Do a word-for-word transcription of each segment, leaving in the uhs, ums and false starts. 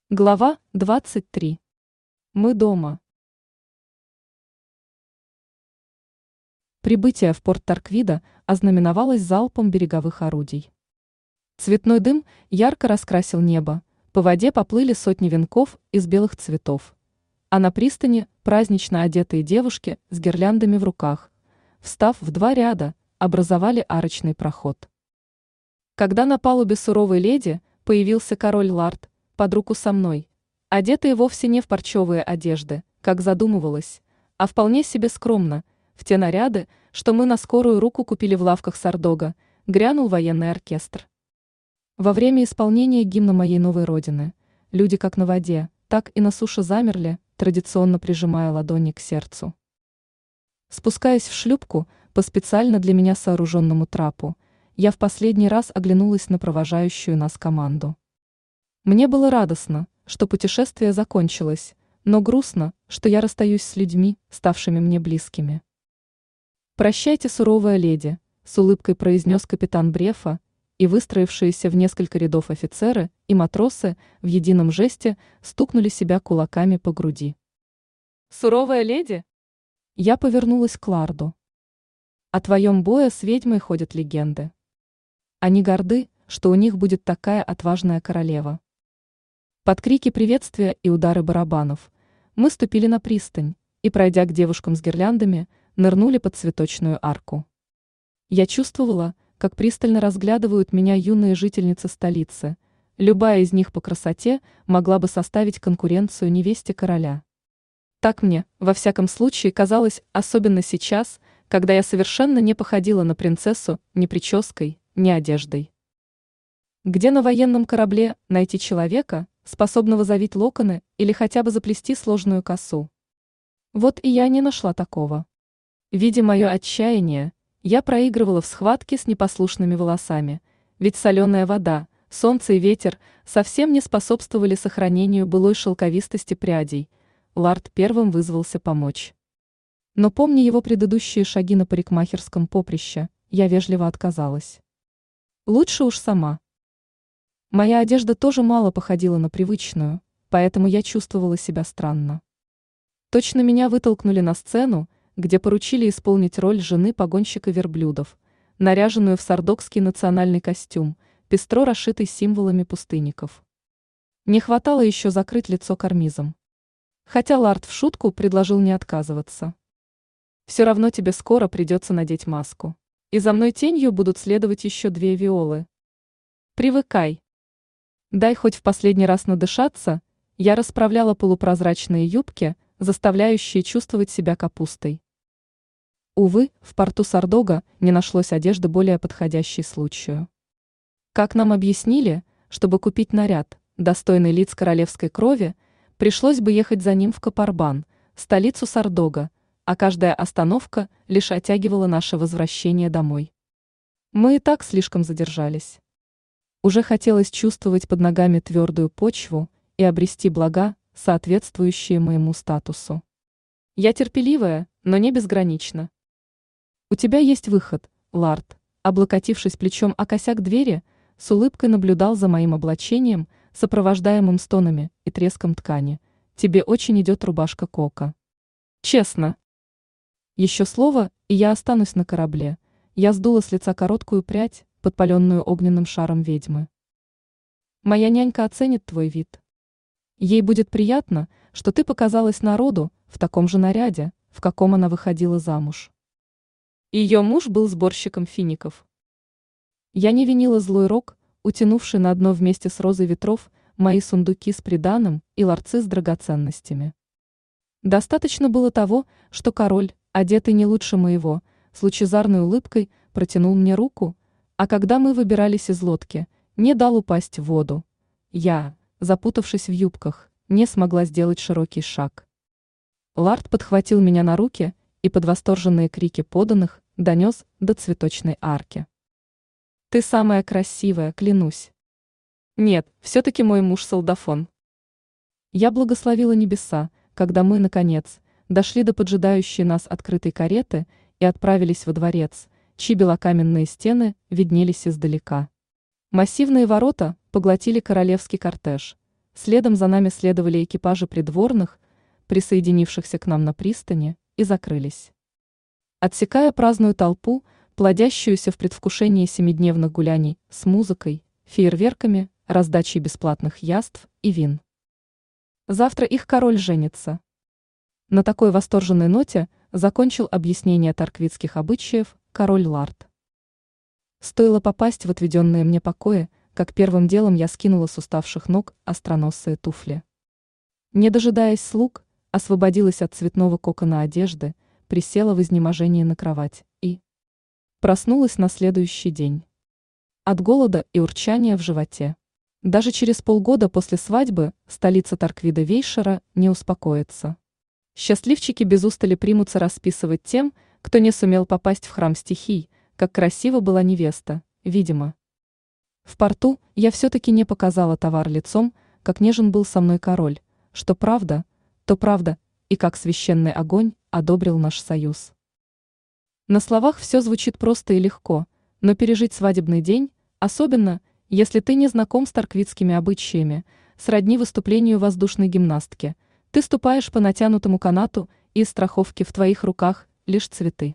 Глава двадцать три. Мы дома. Прибытие в порт Тарквида ознаменовалось залпом береговых орудий. Цветной дым ярко раскрасил небо, по воде поплыли сотни венков из белых цветов, а на пристани празднично одетые девушки с гирляндами в руках, встав в два ряда, образовали арочный проход. Когда на палубе суровой леди появился король Лард, под руку со мной, одетые вовсе не в парчевые одежды, как задумывалось, а вполне себе скромно, в те наряды, что мы на скорую руку купили в лавках Сардога, грянул военный оркестр. Во время исполнения гимна моей новой родины люди как на воде, так и на суше замерли, традиционно прижимая ладони к сердцу. Спускаясь в шлюпку по специально для меня сооруженному трапу, я в последний раз оглянулась на провожающую нас команду. Мне было радостно, что путешествие закончилось, но грустно, что я расстаюсь с людьми, ставшими мне близкими. «Прощайте, суровая леди», — с улыбкой произнес капитан Брефа, и выстроившиеся в несколько рядов офицеры и матросы в едином жесте стукнули себя кулаками по груди. «Суровая леди?» Я повернулась к Ларду. «О твоем бое с ведьмой ходят легенды. Они горды, что у них будет такая отважная королева». Под крики приветствия и удары барабанов мы ступили на пристань и, пройдя к девушкам с гирляндами, нырнули под цветочную арку. Я чувствовала, как пристально разглядывают меня юные жительницы столицы, любая из них по красоте могла бы составить конкуренцию невесте короля. Так мне, во всяком случае, казалось, особенно сейчас, когда я совершенно не походила на принцессу ни прической, ни одеждой. Где на военном корабле найти человека, способного завить локоны или хотя бы заплести сложную косу? Вот и я не нашла такого. Видя мое отчаяние, я проигрывала в схватке с непослушными волосами, ведь соленая вода, солнце и ветер совсем не способствовали сохранению былой шелковистости прядей. Лард первым вызвался помочь. Но помня его предыдущие шаги на парикмахерском поприще, я вежливо отказалась. Лучше уж сама. Моя одежда тоже мало походила на привычную, поэтому я чувствовала себя странно. Точно меня вытолкнули на сцену, где поручили исполнить роль жены погонщика верблюдов, наряженную в сардокский национальный костюм, пестро расшитый символами пустынников. Не хватало еще закрыть лицо карнизом. Хотя Лард в шутку предложил не отказываться. «Все равно тебе скоро придется надеть маску. И за мной тенью будут следовать еще две виолы. Привыкай. Дай хоть в последний раз надышаться», я расправляла полупрозрачные юбки, заставляющие чувствовать себя капустой. Увы, в порту Сардога не нашлось одежды более подходящей случаю. Как нам объяснили, чтобы купить наряд, достойный лиц королевской крови, пришлось бы ехать за ним в Капарбан, столицу Сардога, а каждая остановка лишь оттягивала наше возвращение домой. Мы и так слишком задержались. Уже хотелось чувствовать под ногами твердую почву и обрести блага, соответствующие моему статусу. Я терпеливая, но не безгранична. «У тебя есть выход, Лард», облокотившись плечом о косяк двери, с улыбкой наблюдал за моим облачением, сопровождаемым стонами и треском ткани. «Тебе очень идет рубашка Кока. Честно. Еще слово, и я останусь на корабле». Я сдула с лица короткую прядь, подпаленную огненным шаром ведьмы. «Моя нянька оценит твой вид. Ей будет приятно, что ты показалась народу в таком же наряде, в каком она выходила замуж». Ее муж был сборщиком фиников. Я не винила злой рок, утянувший на дно вместе с розой ветров мои сундуки с приданым и ларцы с драгоценностями. Достаточно было того, что король, одетый не лучше моего, с лучезарной улыбкой протянул мне руку, а когда мы выбирались из лодки, не дал упасть в воду. Я, запутавшись в юбках, не смогла сделать широкий шаг. Лард подхватил меня на руки и под восторженные крики подданных донес до цветочной арки. «Ты самая красивая, клянусь». «Нет, все-таки мой муж солдафон». Я благословила небеса, когда мы, наконец, дошли до поджидающей нас открытой кареты и отправились во дворец, чьи белокаменные стены виднелись издалека. Массивные ворота поглотили королевский кортеж. Следом за нами следовали экипажи придворных, присоединившихся к нам на пристани, и закрылись. Отсекая праздную толпу, плодящуюся в предвкушении семидневных гуляний с музыкой, фейерверками, раздачей бесплатных яств и вин. Завтра их король женится. На такой восторженной ноте закончил объяснение торквитских обычаев король Лард. Стоило попасть в отведенные мне покои, как первым делом я скинула с уставших ног остроносые туфли. Не дожидаясь слуг, освободилась от цветного кокона одежды, присела в изнеможении на кровать и проснулась на следующий день. От голода и урчания в животе. Даже через полгода после свадьбы столица Торквида Вейшера не успокоится. Счастливчики без устали примутся расписывать тем, кто не сумел попасть в храм стихий, как красива была невеста, видимо. В порту я все-таки не показала товар лицом, как нежен был со мной король, что правда, то правда, и как священный огонь одобрил наш союз. На словах все звучит просто и легко, но пережить свадебный день, особенно, если ты не знаком с торквитскими обычаями, сродни выступлению воздушной гимнастки, ты ступаешь по натянутому канату, и из страховки в твоих руках лишь цветы.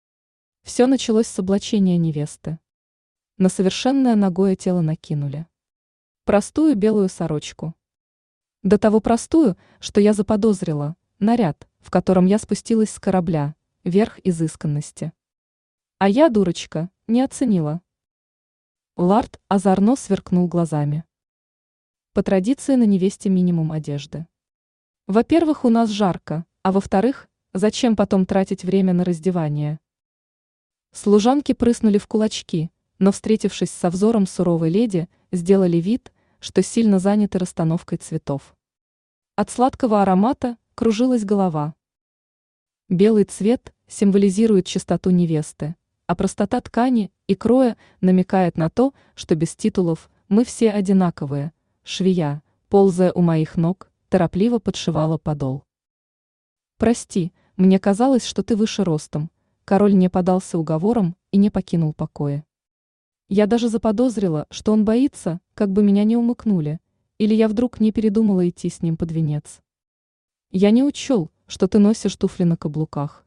Все началось с облачения невесты. На совершенное нагое тело накинули простую белую сорочку. До того простую, что я заподозрила, наряд, в котором я спустилась с корабля, верх изысканности. А я, дурочка, не оценила. Лард озорно сверкнул глазами. По традиции на невесте минимум одежды. Во-первых, у нас жарко, а во-вторых, зачем потом тратить время на раздевание? Служанки прыснули в кулачки, но, встретившись со взором суровой леди, сделали вид, что сильно заняты расстановкой цветов. От сладкого аромата кружилась голова. Белый цвет символизирует чистоту невесты, а простота ткани и кроя намекает на то, что без титулов мы все одинаковые. Швея, ползая у моих ног, торопливо подшивала подол. «Прости, мне казалось, что ты выше ростом», король не поддался уговорам и не покинул покоя. Я даже заподозрила, что он боится, как бы меня не умыкнули, или я вдруг не передумала идти с ним под венец. Я не учел, что ты носишь туфли на каблуках.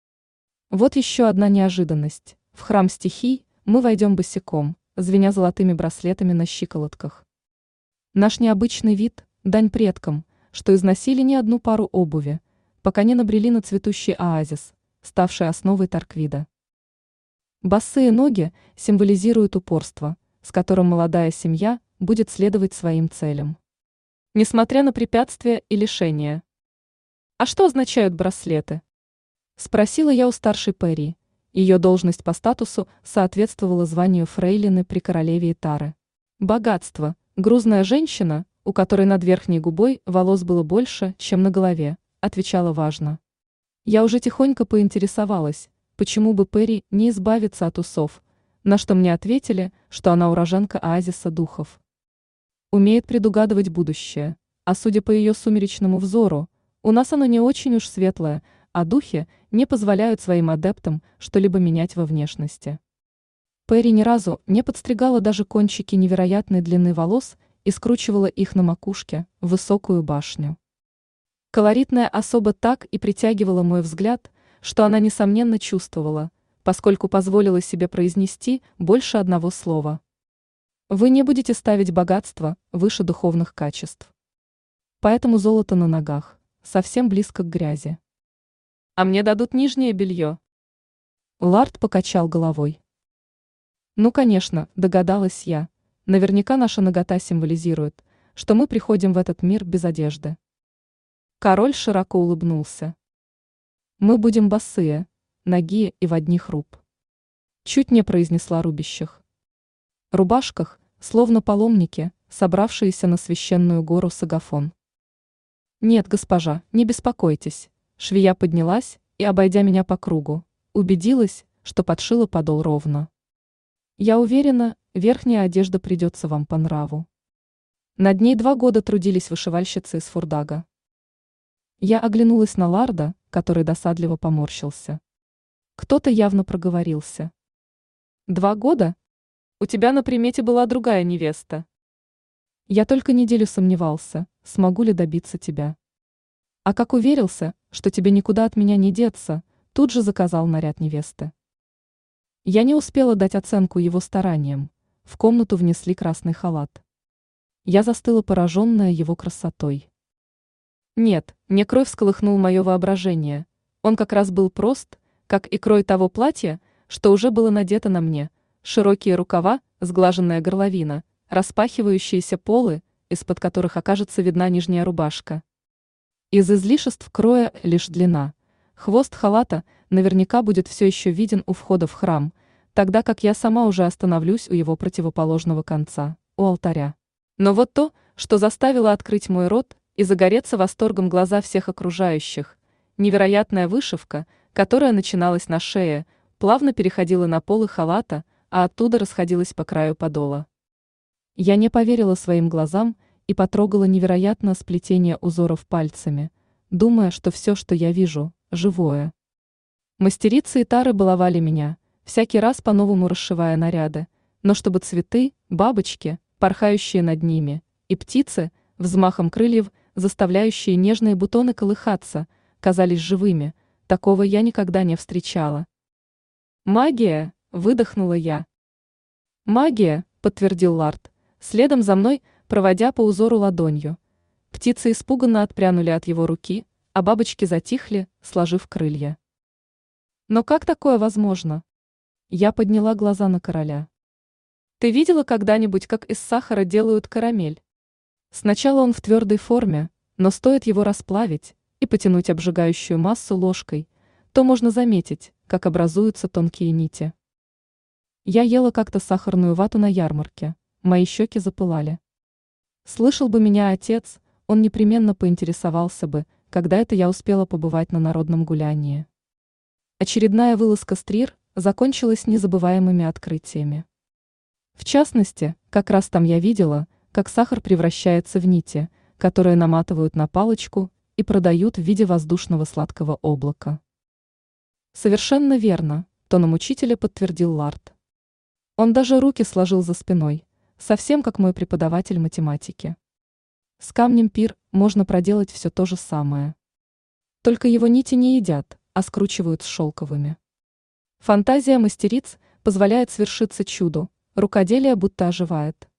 Вот еще одна неожиданность. В храм стихий мы войдем босиком, звеня золотыми браслетами на щиколотках. Наш необычный вид – дань предкам, что износили не одну пару обуви, пока не набрели на цветущий оазис, ставший основой Торквида. Босые ноги символизируют упорство, с которым молодая семья будет следовать своим целям. Несмотря на препятствия и лишения. «А что означают браслеты?» – спросила я у старшей Перри. Ее должность по статусу соответствовала званию фрейлины при королеве Итары. Богатство, грузная женщина, у которой над верхней губой волос было больше, чем на голове, отвечала важно. Я уже тихонько поинтересовалась, почему бы Перри не избавиться от усов, на что мне ответили, что она уроженка оазиса духов. Умеет предугадывать будущее, а судя по ее сумеречному взору, у нас оно не очень уж светлое, а духи не позволяют своим адептам что-либо менять во внешности. Перри ни разу не подстригала даже кончики невероятной длины волос и скручивала их на макушке в высокую башню. Колоритная особа так и притягивала мой взгляд, что она, несомненно, чувствовала, поскольку позволила себе произнести больше одного слова. Вы не будете ставить богатство выше духовных качеств. Поэтому золото на ногах, совсем близко к грязи. А мне дадут нижнее белье. Лард покачал головой. Ну, конечно, догадалась я. Наверняка наша нагота символизирует, что мы приходим в этот мир без одежды. Король широко улыбнулся. Мы будем босые, нагие и в одних руб. Чуть не произнесла рубящих. Рубашках, словно паломники, собравшиеся на священную гору Сагафон. Нет, госпожа, не беспокойтесь. Швея поднялась и, обойдя меня по кругу, убедилась, что подшила подол ровно. Я уверена, верхняя одежда придется вам по нраву. Над ней два года трудились вышивальщицы из Фурдага. Я оглянулась на Ларда, который досадливо поморщился. Кто-то явно проговорился. Два года? У тебя на примете была другая невеста. Я только неделю сомневался, смогу ли добиться тебя. А как уверился, что тебе никуда от меня не деться, тут же заказал наряд невесты. Я не успела дать оценку его стараниям. В комнату внесли красный халат. Я застыла, пораженная его красотой. Нет, не крой всколыхнул мое воображение. Он как раз был прост, как и крой того платья, что уже было надето на мне. Широкие рукава, сглаженная горловина, распахивающиеся полы, из-под которых окажется видна нижняя рубашка. Из излишеств кроя лишь длина. Хвост халата наверняка будет все еще виден у входа в храм, тогда как я сама уже остановлюсь у его противоположного конца, у алтаря. Но вот то, что заставило открыть мой рот и загореться восторгом глаза всех окружающих, невероятная вышивка, которая начиналась на шее, плавно переходила на полы халата, а оттуда расходилась по краю подола. Я не поверила своим глазам и потрогала невероятное сплетение узоров пальцами, думая, что все, что я вижу, живое. Мастерицы и тары баловали меня, всякий раз по-новому расшивая наряды, но чтобы цветы, бабочки, порхающие над ними, и птицы, взмахом крыльев, заставляющие нежные бутоны колыхаться, казались живыми, такого я никогда не встречала. «Магия!» – выдохнула я. «Магия!» – подтвердил Лард, следом за мной, проводя по узору ладонью. Птицы испуганно отпрянули от его руки, а бабочки затихли, сложив крылья. «Но как такое возможно?» Я подняла глаза на короля. «Ты видела когда-нибудь, как из сахара делают карамель? Сначала он в твердой форме, но стоит его расплавить и потянуть обжигающую массу ложкой, то можно заметить, как образуются тонкие нити. Я ела как-то сахарную вату на ярмарке, мои щеки запылали. Слышал бы меня отец, он непременно поинтересовался бы, когда это я успела побывать на народном гулянии». Очередная вылазка с Трир закончилась незабываемыми открытиями. В частности, как раз там я видела, как сахар превращается в нити, которые наматывают на палочку и продают в виде воздушного сладкого облака. «Совершенно верно», — тоном учителя подтвердил Лард. Он даже руки сложил за спиной, совсем как мой преподаватель математики. С камнем пир можно проделать все то же самое. Только его нити не едят, а скручивают с шелковыми. Фантазия мастериц позволяет свершиться чуду, рукоделие будто оживает.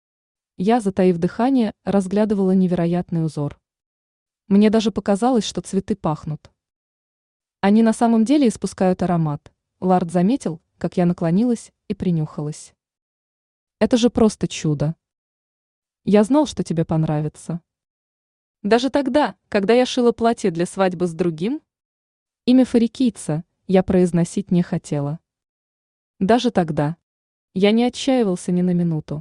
Я, затаив дыхание, разглядывала невероятный узор. Мне даже показалось, что цветы пахнут. Они на самом деле испускают аромат. Лард заметил, как я наклонилась и принюхалась. Это же просто чудо. Я знал, что тебе понравится. Даже тогда, когда я шила платье для свадьбы с другим, имя фарикийца я произносить не хотела. Даже тогда я не отчаивался ни на минуту.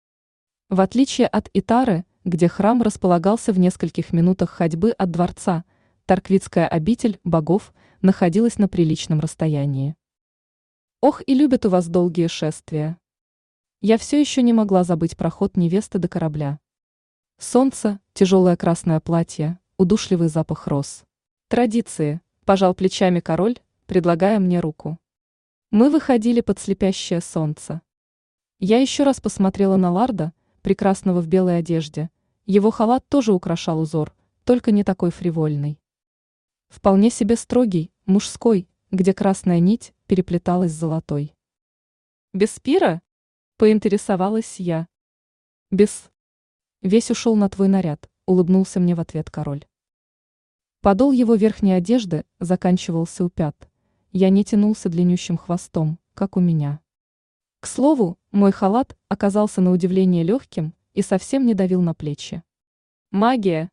В отличие от Итары, где храм располагался в нескольких минутах ходьбы от дворца, Тарквитская обитель богов находилась на приличном расстоянии. Ох, и любят у вас долгие шествия. Я все еще не могла забыть проход невесты до корабля. Солнце, тяжелое красное платье, удушливый запах роз. Традиции, пожал плечами король, предлагая мне руку. Мы выходили под слепящее солнце. Я еще раз посмотрела на Ларда, прекрасного в белой одежде. Его халат тоже украшал узор, только не такой фривольный. Вполне себе строгий, мужской, где красная нить переплеталась с золотой. «Без пира?» – поинтересовалась я. «Без. Весь ушел на твой наряд», – улыбнулся мне в ответ король. Подол его верхней одежды заканчивался у пят. Я не тянулся длиннющим хвостом, как у меня. К слову, мой халат оказался на удивление легким и совсем не давил на плечи. «Магия!»